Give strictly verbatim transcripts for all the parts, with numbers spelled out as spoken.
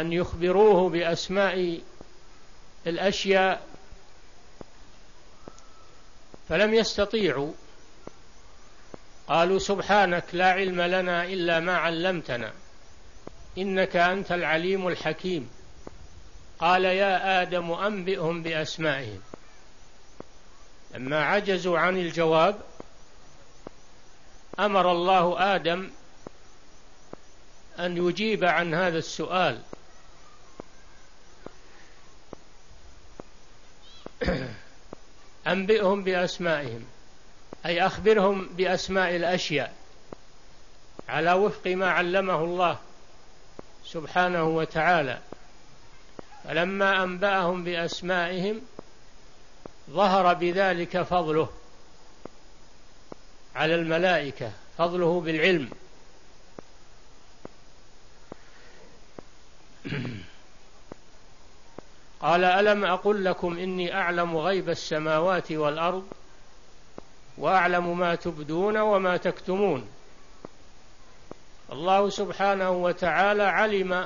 أن يخبروه بأسماء الأشياء فلم يستطيعوا، قالوا سبحانك لا علم لنا إلا ما علمتنا إنك أنت العليم الحكيم. قال يا آدم أنبئهم بأسمائهم. لما عجزوا عن الجواب أمر الله آدم أن يجيب عن هذا السؤال. أنبئهم بأسمائهم أي أخبرهم بأسماء الأشياء على وفق ما علمه الله سبحانه وتعالى. فلما أنبأهم بأسمائهم ظهر بذلك فضله على الملائكة، فضله بالعلم. قال ألم أقل لكم إني أعلم غيب السماوات والأرض وأعلم ما تبدون وما تكتمون. الله سبحانه وتعالى علم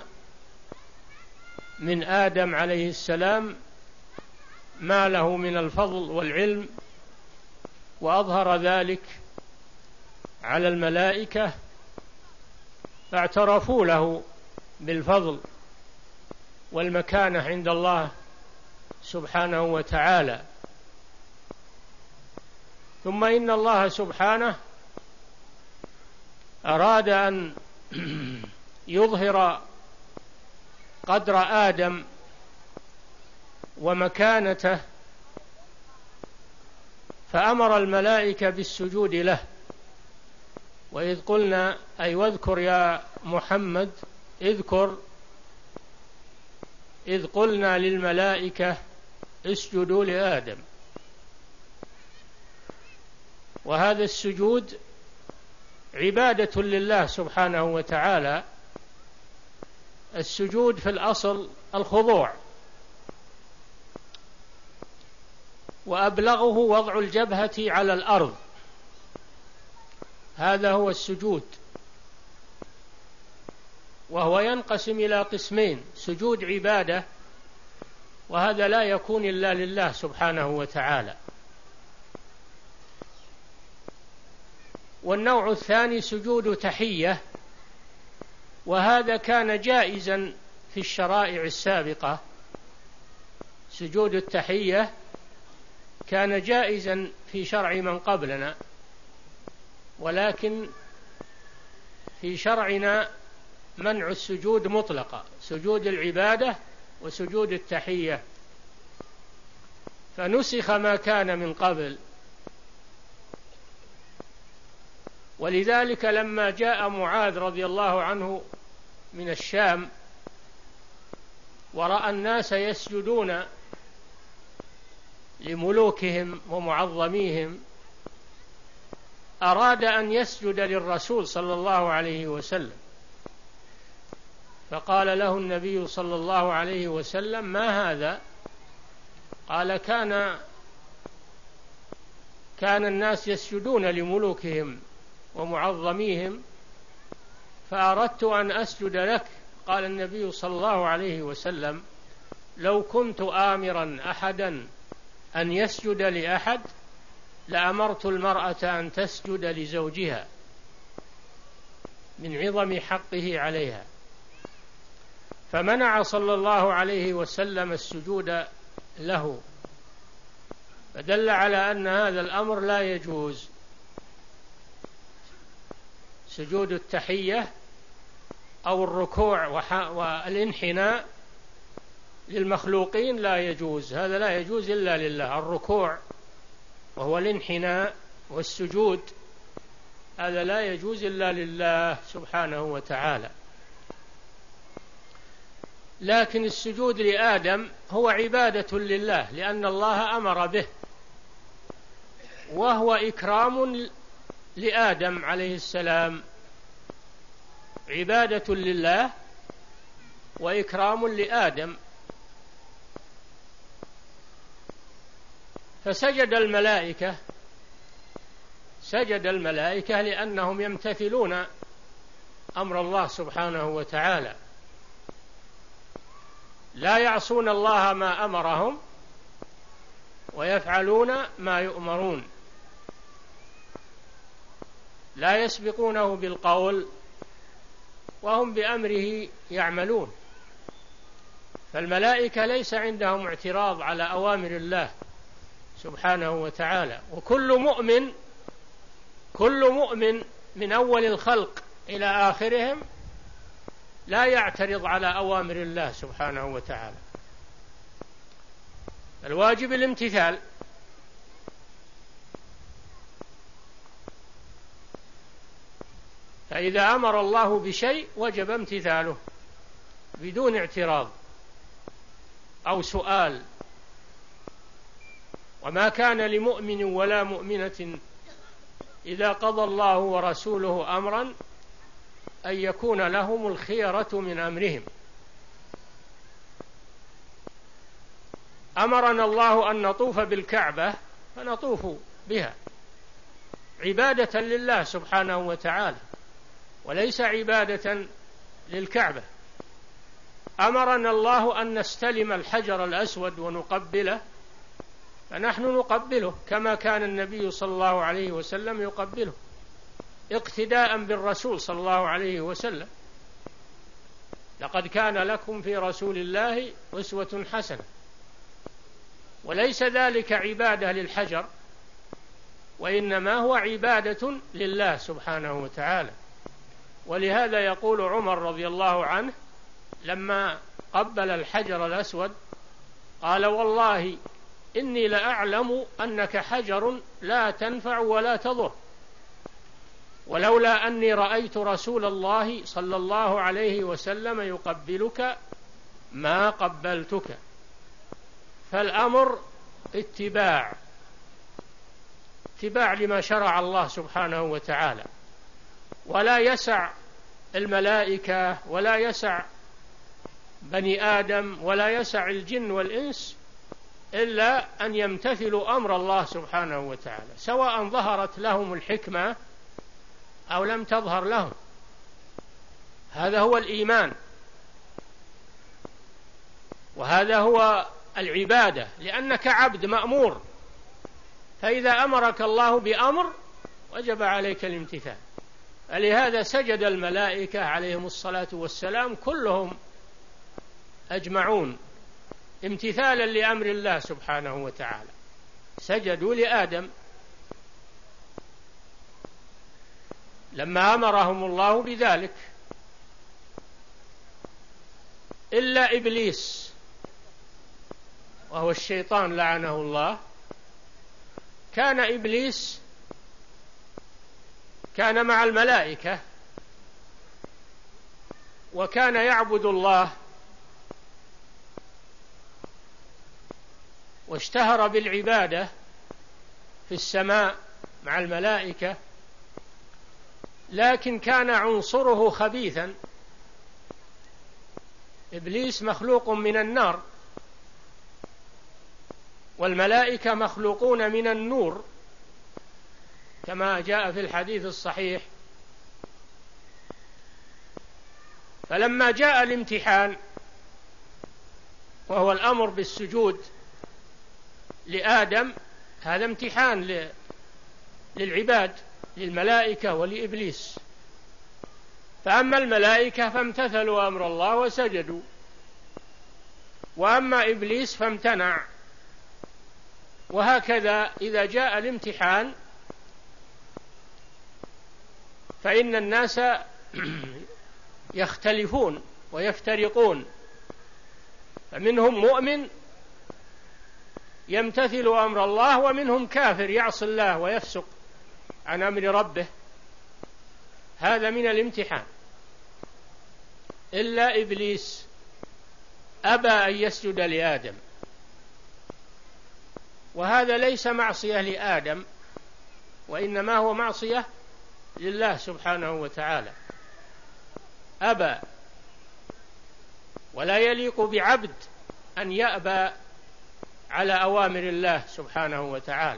من آدم عليه السلام ما له من الفضل والعلم، وأظهر ذلك على الملائكة فاعترفوا له بالفضل والمكانة عند الله سبحانه وتعالى. ثم إن الله سبحانه أراد أن يظهر قدر آدم ومكانته فأمر الملائكة بالسجود له. وإذ قلنا أي واذكر يا محمد اذكر إذ قلنا للملائكة اسجدوا لآدم. وهذا السجود عبادة لله سبحانه وتعالى. السجود في الأصل الخضوع، وأبلغه وضع الجبهة على الأرض، هذا هو السجود. وهو ينقسم إلى قسمين: سجود عبادة، وهذا لا يكون إلا لله سبحانه وتعالى. والنوع الثاني سجود تحية، وهذا كان جائزا في الشرائع السابقة. سجود التحية كان جائزا في شرع من قبلنا، ولكن في شرعنا منع السجود مطلقا، سجود العبادة وسجود التحية، فنسخ ما كان من قبل. ولذلك لما جاء معاذ رضي الله عنه من الشام ورأى الناس يسجدون لملوكهم ومعظميهم أراد أن يسجد للرسول صلى الله عليه وسلم، فقال له النبي صلى الله عليه وسلم: ما هذا؟ قال: كان كان الناس يسجدون لملوكهم ومعظميهم فأردت أن أسجد لك. قال النبي صلى الله عليه وسلم: لو كنت آمرا أحدا أن يسجد لأحد لأمرت المرأة أن تسجد لزوجها من عظم حقه عليها. فمنع صلى الله عليه وسلم السجود له، فدل على أن هذا الأمر لا يجوز. سجود التحية أو الركوع والانحناء للمخلوقين لا يجوز، هذا لا يجوز إلا لله. الركوع وهو الانحناء والسجود هذا لا يجوز إلا لله سبحانه وتعالى. لكن السجود لآدم هو عبادة لله لأن الله أمر به، وهو إكرام لآدم عليه السلام، عبادة لله وإكرام لآدم. فسجد الملائكة سجد الملائكة لأنهم يمتثلون أمر الله سبحانه وتعالى. لا يعصون الله ما أمرهم ويفعلون ما يؤمرون، لا يسبقونه بالقول وهم بأمره يعملون. فالملائكة ليس عندهم اعتراض على أوامر الله سبحانه وتعالى، وكل مؤمن كل مؤمن من أول الخلق إلى آخرهم لا يعترض على أوامر الله سبحانه وتعالى. الواجب الامتثال. فإذا أمر الله بشيء وجب امتثاله بدون اعتراض أو سؤال. وما كان لمؤمن ولا مؤمنة إذا قضى الله ورسوله أمرا أن يكون لهم الخيرة من أمرهم. أمرنا الله أن نطوف بالكعبة فنطوف بها عبادة لله سبحانه وتعالى وليس عبادة للكعبة. أمرنا الله أن نستلم الحجر الأسود ونقبله فنحن نقبله كما كان النبي صلى الله عليه وسلم يقبله اقتداء بالرسول صلى الله عليه وسلم. لقد كان لكم في رسول الله أسوة حسنة. وليس ذلك عبادة للحجر وإنما هو عبادة لله سبحانه وتعالى. ولهذا يقول عمر رضي الله عنه لما قبل الحجر الأسود قال: والله إني لأعلم أنك حجر لا تنفع ولا تضر، ولولا أني رأيت رسول الله صلى الله عليه وسلم يقبلك ما قبلتك. فالأمر اتباع اتباع لما شرع الله سبحانه وتعالى، ولا يسع الملائكة ولا يسع بني آدم ولا يسع الجن والإنس إلا أن يمتثلوا أمر الله سبحانه وتعالى، سواء ظهرت لهم الحكمة أو لم تظهر لهم. هذا هو الإيمان، وهذا هو العبادة، لأنك عبد مأمور، فإذا أمرك الله بأمر وجب عليك الامتثال. فلهذا سجد الملائكة عليهم الصلاة والسلام كلهم أجمعون امتثالا لأمر الله سبحانه وتعالى، سجدوا لآدم لما أمرهم الله بذلك، إلا إبليس وهو الشيطان لعنه الله. كان إبليس كان مع الملائكة وكان يعبد الله واشتهر بالعبادة في السماء مع الملائكة، لكن كان عنصره خبيثا. إبليس مخلوق من النار والملائكة مخلوقون من النور كما جاء في الحديث الصحيح. فلما جاء الامتحان وهو الأمر بالسجود لآدم، هذا امتحان للعباد للملائكة ولإبليس. فأما الملائكة فامتثلوا أمر الله وسجدوا، وأما إبليس فامتنع. وهكذا إذا جاء الامتحان فإن الناس يختلفون ويفترقون، فمنهم مؤمن يمتثل أمر الله ومنهم كافر يعصي الله ويفسق عن أمر ربه. هذا من الامتحان. إلا إبليس أبى أن يسجد لآدم، وهذا ليس معصية لآدم وإنما هو معصية لله سبحانه وتعالى. أبى، ولا يليق بعبد أن يأبى على أوامر الله سبحانه وتعالى.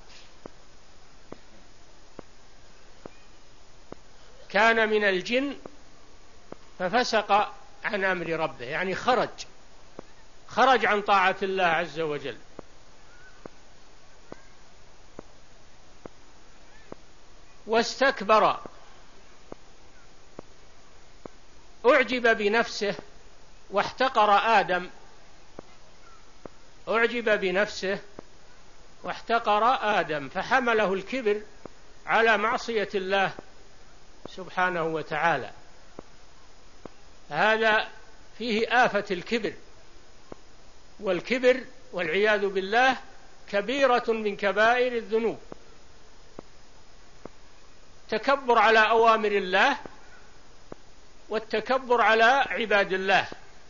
كان من الجن ففسق عن أمر ربه، يعني خرج خرج عن طاعة الله عز وجل. واستكبر، أعجب بنفسه واحتقر آدم، أعجب بنفسه واحتقر آدم، فحمله الكبر على معصية الله سبحانه وتعالى. هذا فيه آفة الكبر، والكبر والعياذ بالله كبيرة من كبائر الذنوب. تكبر على أوامر الله والتكبر على عباد الله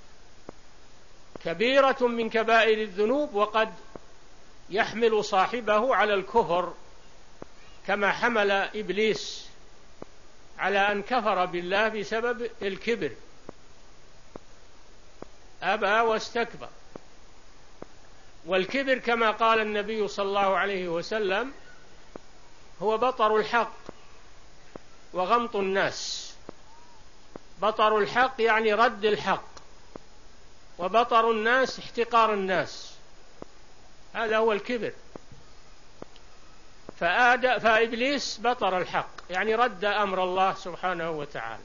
كبيرة من كبائر الذنوب، وقد يحمل صاحبه على الكفر كما حمل إبليس على أن كفر بالله بسبب الكبر، أبى واستكبر. والكبر كما قال النبي صلى الله عليه وسلم هو بطر الحق وغمط الناس. بطر الحق يعني رد الحق، وبطر الناس احتقار الناس، هذا هو الكبر. فإبليس بطر الحق يعني رد أمر الله سبحانه وتعالى.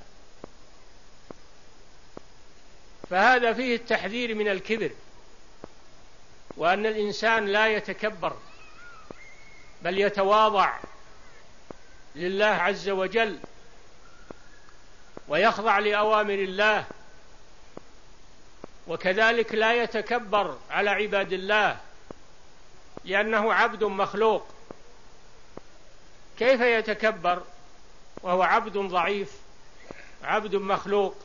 فهذا فيه التحذير من الكبر، وأن الإنسان لا يتكبر بل يتواضع لله عز وجل ويخضع لأوامر الله، وكذلك لا يتكبر على عباد الله لأنه عبد مخلوق. كيف يتكبر وهو عبد ضعيف، عبد مخلوق،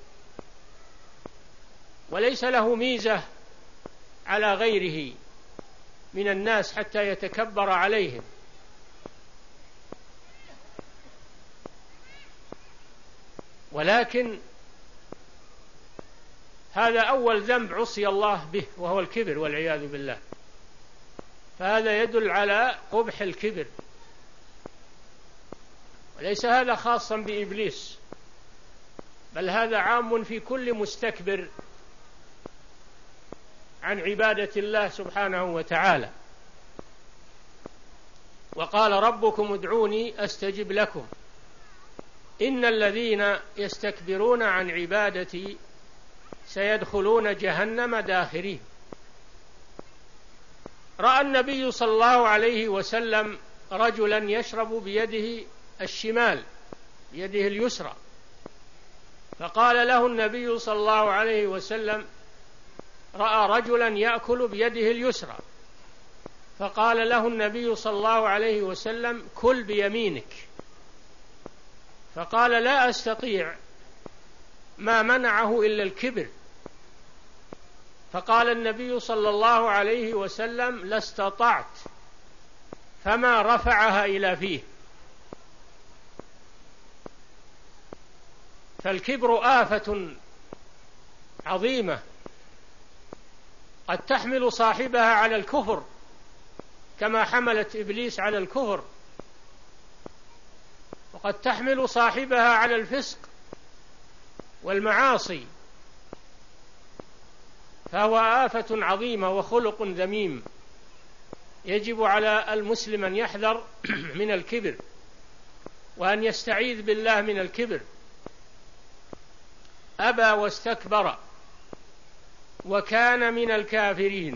وليس له ميزة على غيره من الناس حتى يتكبر عليهم؟ ولكن هذا أول ذنب عصي الله به، وهو الكبر والعياذ بالله. فهذا يدل على قبح الكبر، وليس هذا خاصا بإبليس، بل هذا عام في كل مستكبر عن عبادة الله سبحانه وتعالى. وقال ربكم ادعوني أستجب لكم إن الذين يستكبرون عن عبادتي سيدخلون جهنم داخرين. رأى النبي صلى الله عليه وسلم رجلا يشرب بيده الشمال، بيده اليسرى، فقال له النبي صلى الله عليه وسلم: رأى رجلا يأكل بيده اليسرى، فقال له النبي صلى الله عليه وسلم: كل بيمينك. فقال: لا أستطيع، ما منعه إلا الكبر. فقال النبي صلى الله عليه وسلم: لا استطعت، فما رفعها إلى فيه. فالكبر آفة عظيمة قد تحمل صاحبها على الكفر كما حملت إبليس على الكفر، وقد تحمل صاحبها على الفسق والمعاصي، فهو آفة عظيمة وخلق ذميم. يجب على المسلم أن يحذر من الكبر وأن يستعيذ بالله من الكبر. أبى واستكبر وكان من الكافرين.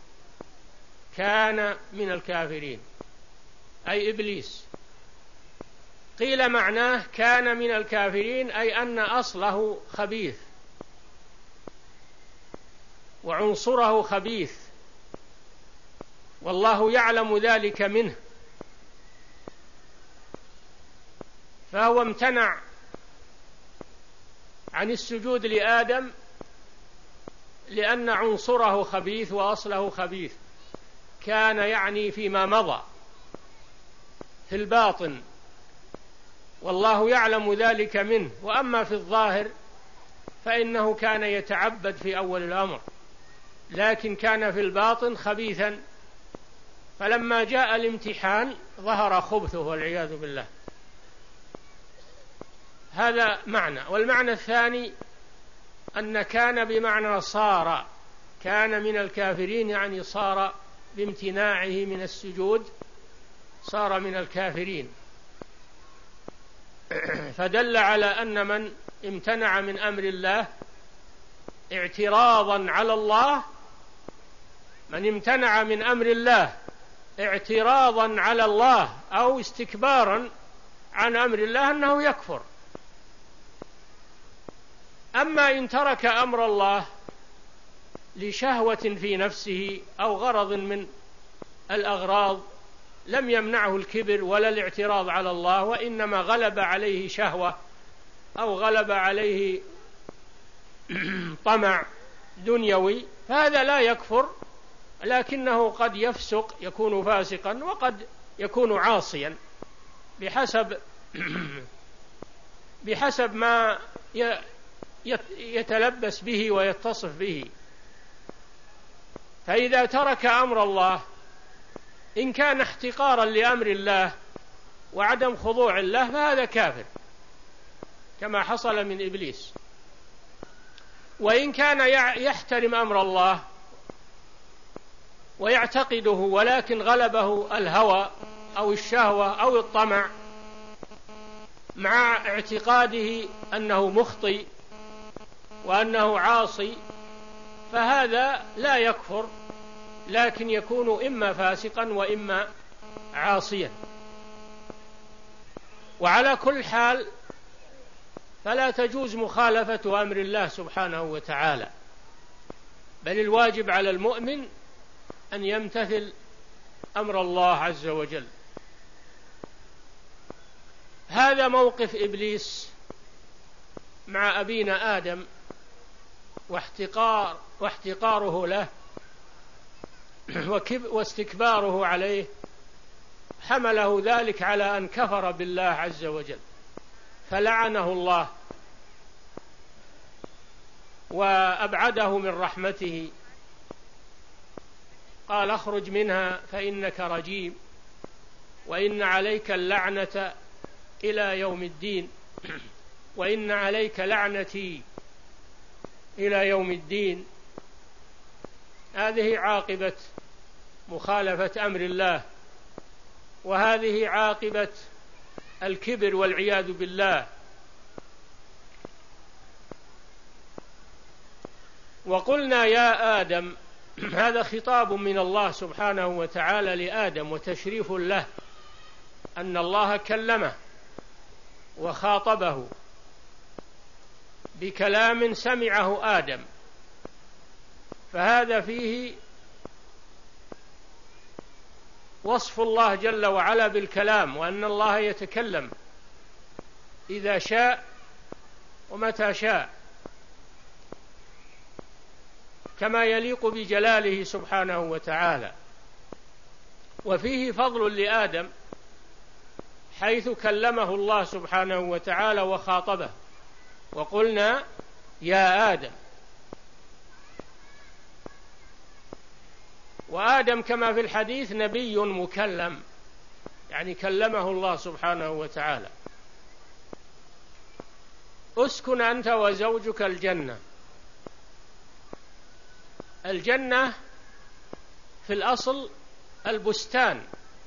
كان من الكافرين أي إبليس. قيل معناه كان من الكافرين أي أن أصله خبيث وعنصره خبيث، والله يعلم ذلك منه، فهو امتنع عن السجود لآدم لأن عنصره خبيث وأصله خبيث. كان يعني فيما مضى في الباطن، والله يعلم ذلك منه. وأما في الظاهر فإنه كان يتعبد في أول الأمر، لكن كان في الباطن خبيثا، فلما جاء الامتحان ظهر خبثه والعياذ بالله. هذا معنى. والمعنى الثاني أن كان بمعنى صار، كان من الكافرين يعني صار بامتناعه من السجود صار من الكافرين. فدل على أن من امتنع من أمر الله اعتراضا على الله من امتنع من أمر الله اعتراضا على الله أو استكبارا عن أمر الله أنه يكفر. أما إن ترك أمر الله لشهوة في نفسه أو غرض من الأغراض لم يمنعه الكبر ولا الاعتراض على الله، وإنما غلب عليه شهوة أو غلب عليه طمع دنيوي، فهذا لا يكفر، لكنه قد يفسق يكون فاسقا وقد يكون عاصيا بحسب بحسب ما يتلبس به ويتصف به. فإذا ترك أمر الله إن كان احتقارا لأمر الله وعدم خضوع الله فهذا كافر كما حصل من إبليس. وإن كان يحترم أمر الله ويعتقده ولكن غلبه الهوى أو الشهوة أو الطمع مع اعتقاده أنه مخطئ وأنه عاصي فهذا لا يكفر، لكن يكون إما فاسقا وإما عاصيا. وعلى كل حال فلا تجوز مخالفة أمر الله سبحانه وتعالى، بل الواجب على المؤمن أن يمتثل أمر الله عز وجل. هذا موقف إبليس مع أبينا آدم واحتقار واحتقاره له واستكباره عليه حمله ذلك على أن كفر بالله عز وجل فلعنه الله وأبعده من رحمته، قال اخرج منها فإنك رجيم وإن عليك اللعنة إلى يوم الدين وإن عليك لعنتي إلى يوم الدين. هذه عاقبة مخالفة أمر الله، وهذه عاقبة الكبر والعياذ بالله. وقلنا يا آدم، هذا خطاب من الله سبحانه وتعالى لآدم وتشريف له أن الله كلمه وخاطبه بكلام سمعه آدم، فهذا فيه وصف الله جل وعلا بالكلام، وأن الله يتكلم إذا شاء ومتى شاء كما يليق بجلاله سبحانه وتعالى. وفيه فضل لآدم حيث كلمه الله سبحانه وتعالى وخاطبه، وقلنا يا آدم. وآدم كما في الحديث نبي مكلم، يعني كلمه الله سبحانه وتعالى. اسكن أنت وزوجك الجنة. الجنة في الأصل البستان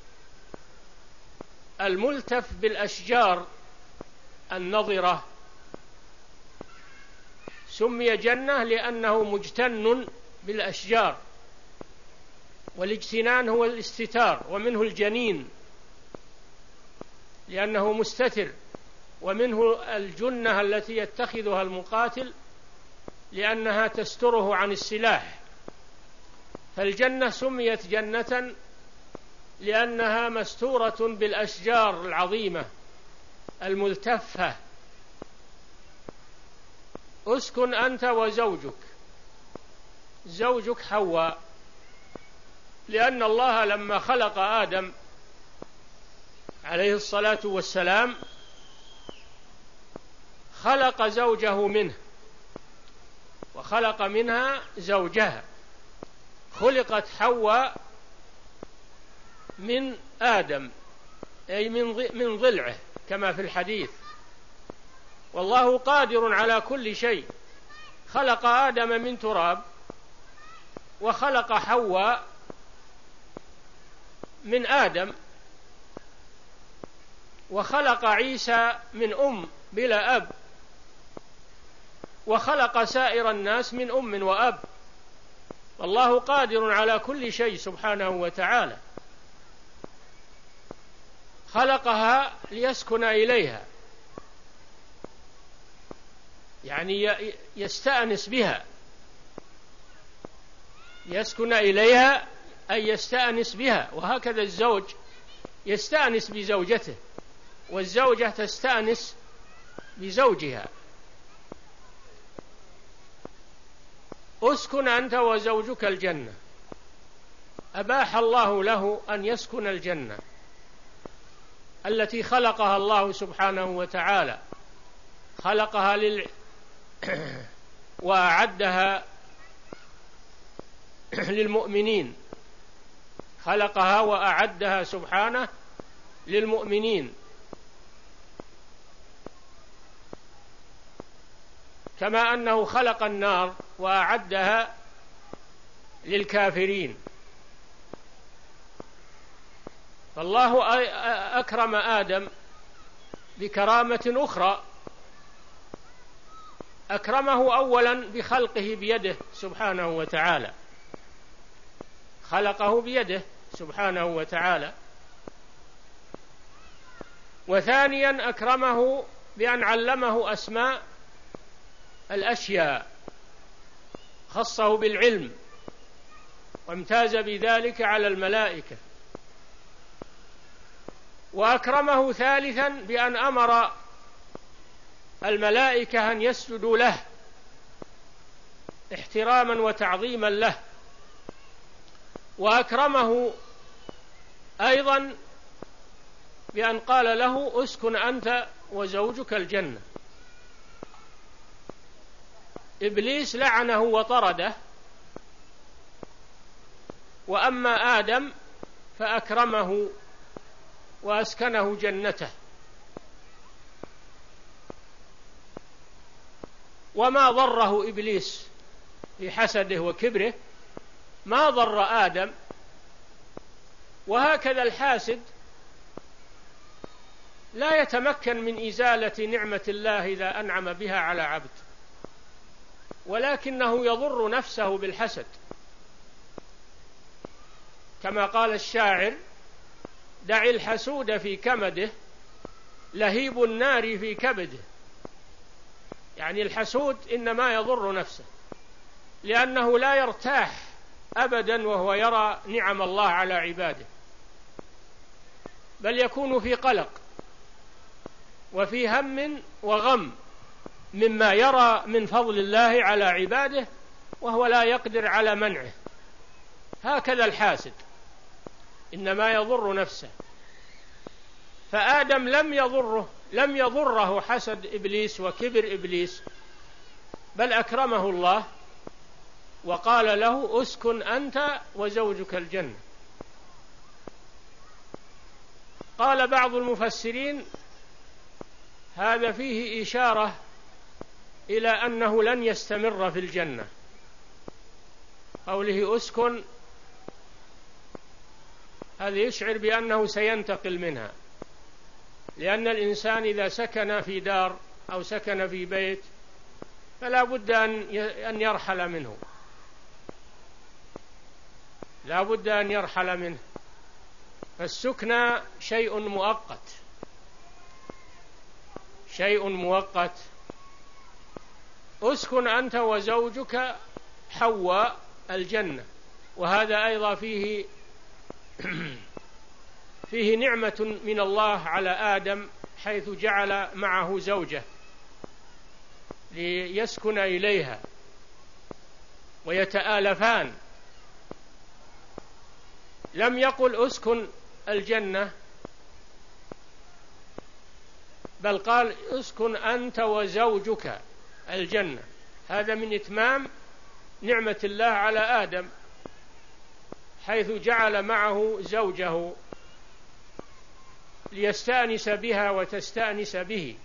الملتف بالأشجار النضرة، سمي جنة لأنه مجتن بالأشجار، والاجتنان هو الاستتار، ومنه الجنين لأنه مستتر، ومنه الجنة التي يتخذها المقاتل لأنها تستره عن السلاح. فالجنة سميت جنة لأنها مستورة بالأشجار العظيمة الملتفة. اسكن أنت وزوجك، زوجك حواء، لأن الله لما خلق آدم عليه الصلاة والسلام خلق زوجه منه وخلق منها زوجها، خلقت حواء من آدم أي من ضلعه كما في الحديث. والله قادر على كل شيء، خلق آدم من تراب وخلق حواء من آدم، وخلق عيسى من أم بلا أب، وخلق سائر الناس من أم وأب. والله قادر على كل شيء سبحانه وتعالى. خلقها ليسكن إليها، يعني يستأنس بها. يسكن إليها أي يستأنس بها، وهكذا الزوج يستأنس بزوجته، والزوجة تستأنس بزوجها. اسكن أنت وزوجك الجنة، أباح الله له أن يسكن الجنة التي خلقها الله سبحانه وتعالى، خلقها لل... وأعدها للمؤمنين، خلقها وأعدها سبحانه للمؤمنين، كما أنه خلق النار وأعدها للكافرين. فالله أكرم آدم بكرامة أخرى، أكرمه أولا بخلقه بيده سبحانه وتعالى، خلقه بيده سبحانه وتعالى. وثانيا أكرمه بأن علمه أسماء الأشياء، خصه بالعلم وامتاز بذلك على الملائكة. وأكرمه ثالثا بأن أمر الملائكة أن يسجدوا له احتراما وتعظيما له. وأكرمه أيضا بأن قال له اسكن أنت وزوجك الجنة. إبليس لعنه وطرده، وأما آدم فأكرمه وأسكنه جنته. وما ضره إبليس في حسده وكبره، ما ضر آدم. وهكذا الحاسد لا يتمكن من إزالة نعمة الله إذا أنعم بها على عبد، ولكنه يضر نفسه بالحسد، كما قال الشاعر: دع الحسود في كمده لهيب النار في كبده. يعني الحسود إنما يضر نفسه، لأنه لا يرتاح أبدا وهو يرى نعم الله على عباده، بل يكون في قلق وفي هم وغم مما يرى من فضل الله على عباده وهو لا يقدر على منعه. هكذا الحاسد إنما يضر نفسه. فآدم لم يضره لم يضره حسد إبليس وكبر إبليس، بل أكرمه الله وقال له اسكن أنت وزوجك الجنة. قال بعض المفسرين هذا فيه إشارة إلى أنه لن يستمر في الجنة. قوله اسكن هذا يشعر بأنه سينتقل منها، لأن الإنسان إذا سكن في دار أو سكن في بيت فلا بد أن يرحل منه، لا بد أن يرحل منه. فالسكنى شيء مؤقت، شيء مؤقت. اسكن أنت وزوجك حواء الجنة، وهذا أيضا فيه فيه نعمة من الله على آدم، حيث جعل معه زوجة ليسكن إليها ويتآلفان. لم يقل اسكن الجنة، بل قال اسكن أنت وزوجك الجنة. هذا من إتمام نعمة الله على آدم، حيث جعل معه زوجه ليستأنس بها وتستأنس به.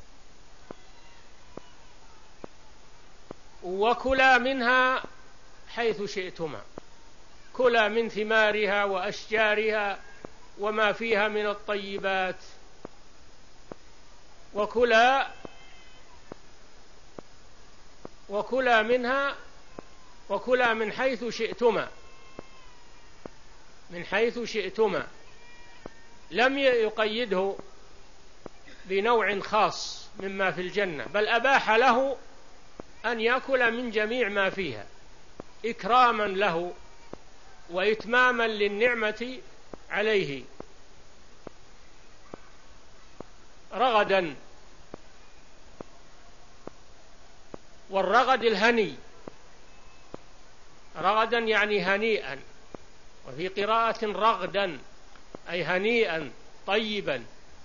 وكلا منها حيث شئتما، كلا من ثمارها وأشجارها وما فيها من الطيبات، وكلا وكلا منها وكلا من حيث شئتما، من حيث شئتما، لم يقيده بنوع خاص مما في الجنة، بل أباح له أن يأكل من جميع ما فيها إكراما له وإتماما للنعمة عليه، رغدا. والرغد الهني، رغدا يعني هنيئا، وفي قراءة رغدا أي هنيئا طيبا.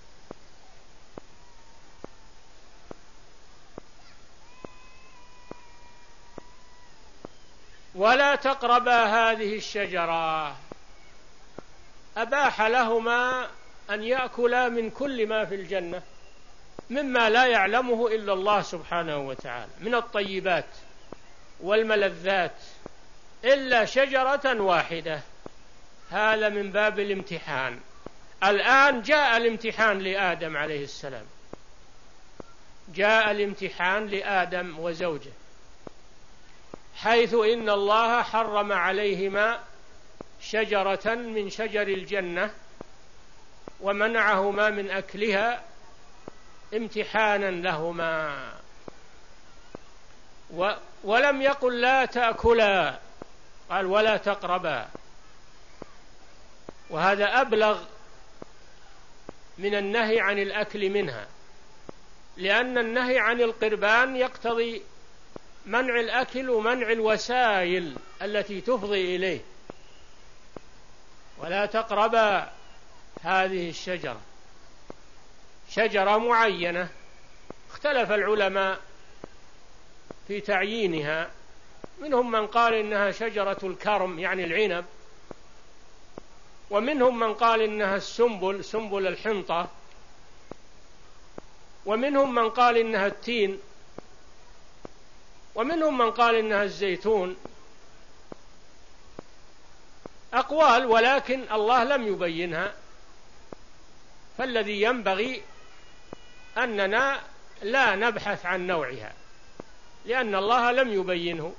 ولا تقربا هذه الشجرة، أباح لهما أن يأكلا من كل ما في الجنة مما لا يعلمه إلا الله سبحانه وتعالى من الطيبات والملذات، إلا شجرة واحدة. هذا من باب الامتحان. الآن جاء الامتحان لآدم عليه السلام، جاء الامتحان لآدم وزوجه، حيث إن الله حرم عليهما شجرة من شجر الجنة ومنعهما من أكلها امتحانا لهما، ولم يقل لا تأكلا، قال ولا تقربا، وهذا أبلغ من النهي عن الأكل منها، لأن النهي عن القربان يقتضي منع الأكل ومنع الوسائل التي تفضي إليه. ولا تقربا هذه الشجرة، شجرة معينة اختلف العلماء في تعيينها، منهم من قال إنها شجرة الكرم يعني العنب، ومنهم من قال إنها السنبل سنبل الحنطة، ومنهم من قال إنها التين، ومنهم من قال إنها الزيتون، أقوال، ولكن الله لم يبينها. فالذي ينبغي أننا لا نبحث عن نوعها، لأن الله لم يبينه،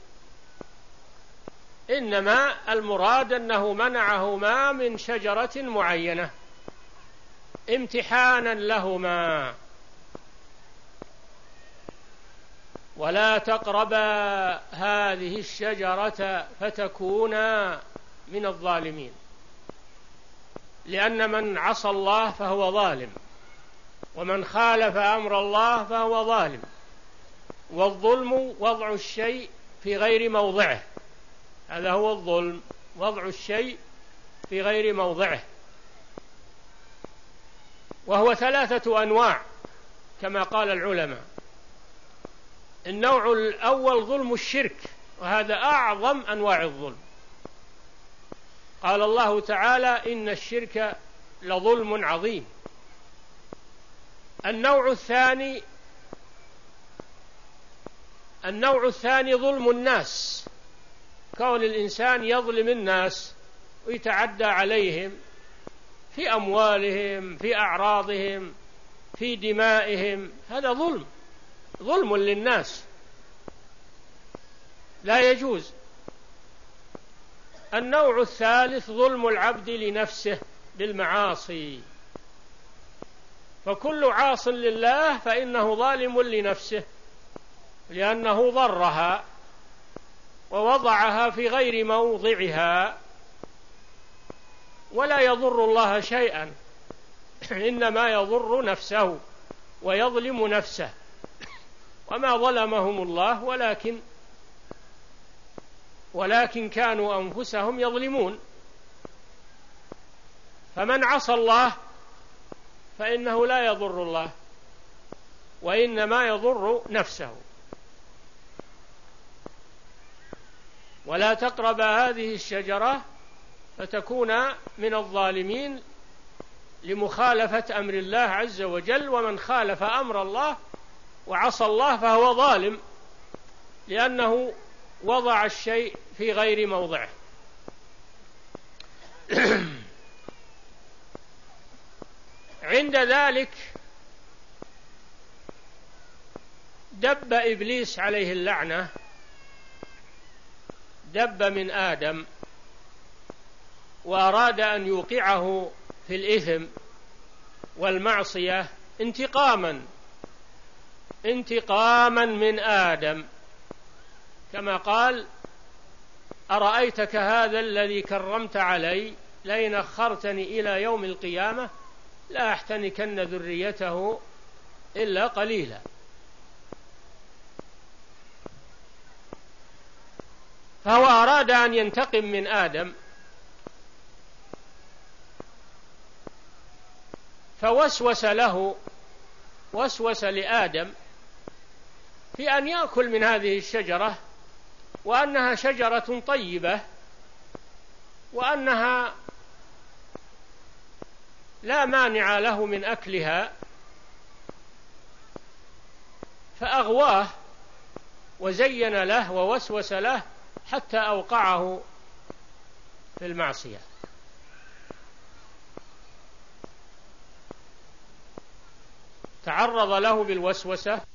إنما المراد أنه منعهما من شجرة معينة امتحانا لهما. ولا تقربا هذه الشجرة فتكونا من الظالمين، لأن من عصى الله فهو ظالم، ومن خالف أمر الله فهو ظالم، والظلم وضع الشيء في غير موضعه، هذا هو الظلم، وضع الشيء في غير موضعه، وهو ثلاثة أنواع كما قال العلماء. النوع الأول ظلم الشرك، وهذا أعظم أنواع الظلم، قال الله تعالى إن الشرك لظلم عظيم. النوع الثاني النوع الثاني ظلم الناس، كون الإنسان يظلم الناس ويتعدى عليهم في أموالهم، في أعراضهم، في دمائهم، هذا ظلم، ظلم للناس لا يجوز. النوع الثالث ظلم العبد لنفسه بالمعاصي، فكل عاص لله فإنه ظالم لنفسه، لأنه ضرها ووضعها في غير موضعها، ولا يضر الله شيئا، إنما يضر نفسه ويظلم نفسه، وما ظلمهم الله ولكن ولكن كانوا أنفسهم يظلمون. فمن عصى الله فإنه لا يضر الله، وإنما يضر نفسه. ولا تقرب هذه الشجرة فتكون من الظالمين لمخالفة أمر الله عز وجل، ومن خالف أمر الله وعصى الله فهو ظالم، لأنه وضع الشيء في غير موضعه. عند ذلك دب إبليس عليه اللعنة، دب من آدم وأراد أن يوقعه في الإثم والمعصية انتقاما انتقاما من آدم، كما قال: أرأيتك هذا الذي كرمت علي لئن أخرتني إلى يوم القيامة لا أحتنكن ذريته إلا قليلا. فهو أراد أن ينتقم من آدم، فوسوس له وسوس لآدم في أن يأكل من هذه الشجرة، وأنها شجرة طيبة، وأنها لا مانع له من أكلها، فأغواه وزين له ووسوس له حتى أوقعه في المعصية. تعرض له بالوسوسة